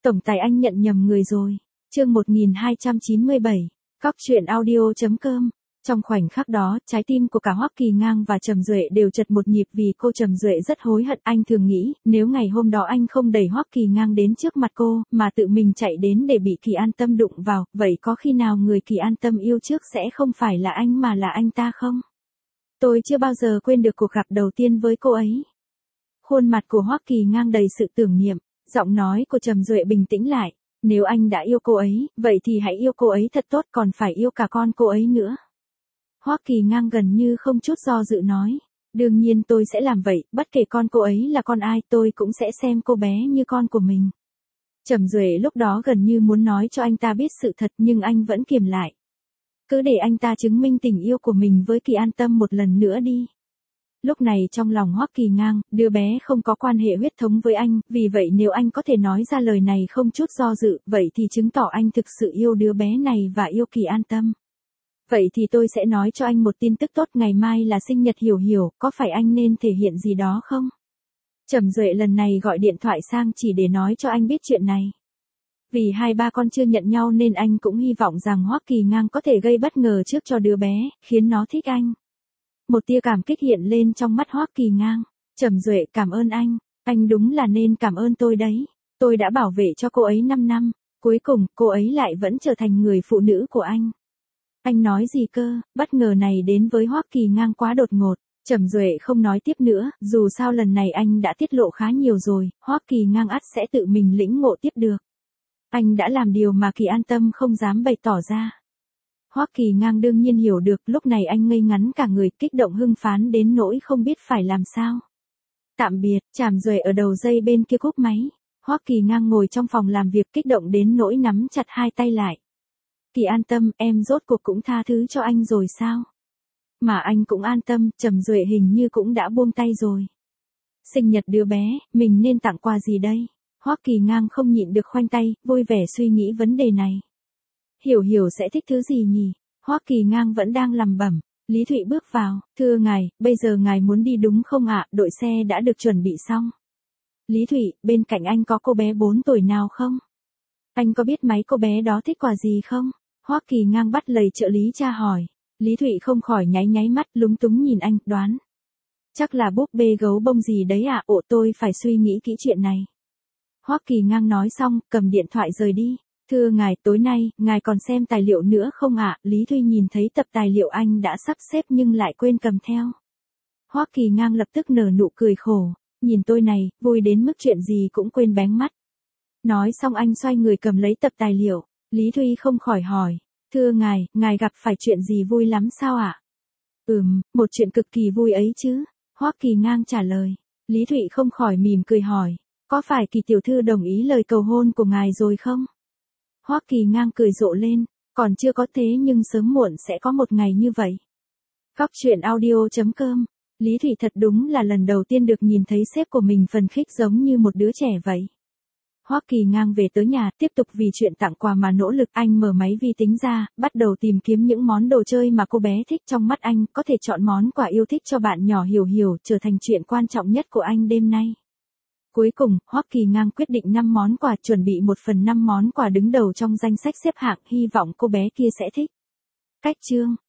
Tổng tài anh nhận nhầm người rồi. Chương 1297. Cóc truyện audio.com. Trong khoảnh khắc đó, trái tim của cả Hoắc Kỳ Ngang và Trầm Duệ đều chật một nhịp vì cô Trầm Duệ rất hối hận. Anh thường nghĩ, nếu ngày hôm đó anh không đẩy Hoắc Kỳ Ngang đến trước mặt cô, mà tự mình chạy đến để bị Kỳ An Tâm đụng vào, vậy có khi nào người Kỳ An Tâm yêu trước sẽ không phải là anh mà là anh ta không? Tôi chưa bao giờ quên được cuộc gặp đầu tiên với cô ấy. Khuôn mặt của Hoắc Kỳ Ngang đầy sự tưởng niệm, giọng nói của Trầm Duệ bình tĩnh lại. Nếu anh đã yêu cô ấy, vậy thì hãy yêu cô ấy thật tốt, còn phải yêu cả con cô ấy nữa. Hoắc Kỳ Ngang gần như không chút do dự nói. Đương nhiên tôi sẽ làm vậy, bất kể con cô ấy là con ai, tôi cũng sẽ xem cô bé như con của mình. Trầm Duệ lúc đó gần như muốn nói cho anh ta biết sự thật, nhưng anh vẫn kiềm lại. Cứ để anh ta chứng minh tình yêu của mình với Kỳ An Tâm một lần nữa đi. Lúc này trong lòng Hoắc Kỳ Ngang, đứa bé không có quan hệ huyết thống với anh, vì vậy nếu anh có thể nói ra lời này không chút do dự, vậy thì chứng tỏ anh thực sự yêu đứa bé này và yêu Kỳ An Tâm. Vậy thì tôi sẽ nói cho anh một tin tức tốt, ngày mai là sinh nhật Hiểu Hiểu, có phải anh nên thể hiện gì đó không? Trầm Duệ lần này gọi điện thoại sang chỉ để nói cho anh biết chuyện này. Vì hai ba con chưa nhận nhau nên anh cũng hy vọng rằng Hoắc Kỳ Ngang có thể gây bất ngờ trước cho đứa bé, khiến nó thích anh. Một tia cảm kích hiện lên trong mắt Hoắc Kỳ Ngang. Trầm Duệ, cảm ơn anh đúng là nên cảm ơn tôi đấy. Tôi đã bảo vệ cho cô ấy 5 năm, cuối cùng cô ấy lại vẫn trở thành người phụ nữ của anh. Anh nói gì cơ? Bất ngờ này đến với Hoắc Kỳ Ngang quá đột ngột. Trầm Duệ không nói tiếp nữa, dù sao lần này anh đã tiết lộ khá nhiều rồi, Hoắc Kỳ Ngang ắt sẽ tự mình lĩnh ngộ tiếp được. Anh đã làm điều mà Kỳ An Tâm không dám bày tỏ ra. Hoắc Kỳ Ngang đương nhiên hiểu được, lúc này anh ngây ngắn cả người, kích động hưng phấn đến nỗi không biết phải làm sao. Tạm biệt. Trầm Duệ ở đầu dây bên kia cúp máy. Hoắc Kỳ Ngang ngồi trong phòng làm việc kích động đến nỗi nắm chặt hai tay lại. Kỳ An Tâm, em rốt cuộc cũng tha thứ cho anh rồi sao? Mà anh cũng an tâm, Trầm Duệ hình như cũng đã buông tay rồi. Sinh nhật đứa bé, mình nên tặng quà gì đây? Hoắc Kỳ Ngang không nhịn được khoanh tay, vui vẻ suy nghĩ vấn đề này. Hiểu Hiểu sẽ thích thứ gì nhỉ? Hoắc Kỳ Ngang vẫn đang lẩm bẩm. Lý Thụy bước vào, thưa ngài, bây giờ ngài muốn đi đúng không ạ? Đội xe đã được chuẩn bị xong. Lý Thụy, bên cạnh anh có cô bé 4 tuổi nào không? Anh có biết mấy cô bé đó thích quà gì không? Hoắc Kỳ Ngang bắt lời trợ lý tra hỏi. Lý Thụy không khỏi nháy mắt lúng túng nhìn anh, đoán. Chắc là búp bê gấu bông gì đấy ạ, tôi phải suy nghĩ kỹ chuyện này. Hoắc Kỳ Ngang nói xong, cầm điện thoại rời đi. Thưa ngài, tối nay, ngài còn xem tài liệu nữa không ạ? Lý Thụy nhìn thấy tập tài liệu anh đã sắp xếp nhưng lại quên cầm theo. Hoắc Kỳ Ngang lập tức nở nụ cười khổ. Nhìn tôi này, vui đến mức chuyện gì cũng quên bén mắt. Nói xong anh xoay người cầm lấy tập tài liệu. Lý Thụy không khỏi hỏi. Thưa ngài gặp phải chuyện gì vui lắm sao ạ? Một chuyện cực kỳ vui ấy chứ. Hoắc Kỳ Ngang trả lời. Lý Thụy không khỏi mỉm cười hỏi. Có phải Kỳ tiểu thư đồng ý lời cầu hôn của ngài rồi không? Hoắc Kỳ Ngang cười rộ lên. Còn chưa có thế nhưng sớm muộn sẽ có một ngày như vậy. Cóc truyện audio.com. Lý Thụy thật đúng là lần đầu tiên được nhìn thấy sếp của mình phấn khích giống như một đứa trẻ vậy. Hoắc Kỳ Ngang về tới nhà, tiếp tục vì chuyện tặng quà mà nỗ lực. Anh mở máy vi tính ra, bắt đầu tìm kiếm những món đồ chơi mà cô bé thích. Trong mắt anh, có thể chọn món quà yêu thích cho bạn nhỏ Hiểu Hiểu trở thành chuyện quan trọng nhất của anh đêm nay. Cuối cùng, Hoắc Kỳ Ngang quyết định 5 món quà, chuẩn bị 1/5 món quà đứng đầu trong danh sách xếp hạng, hy vọng cô bé kia sẽ thích. Cách chương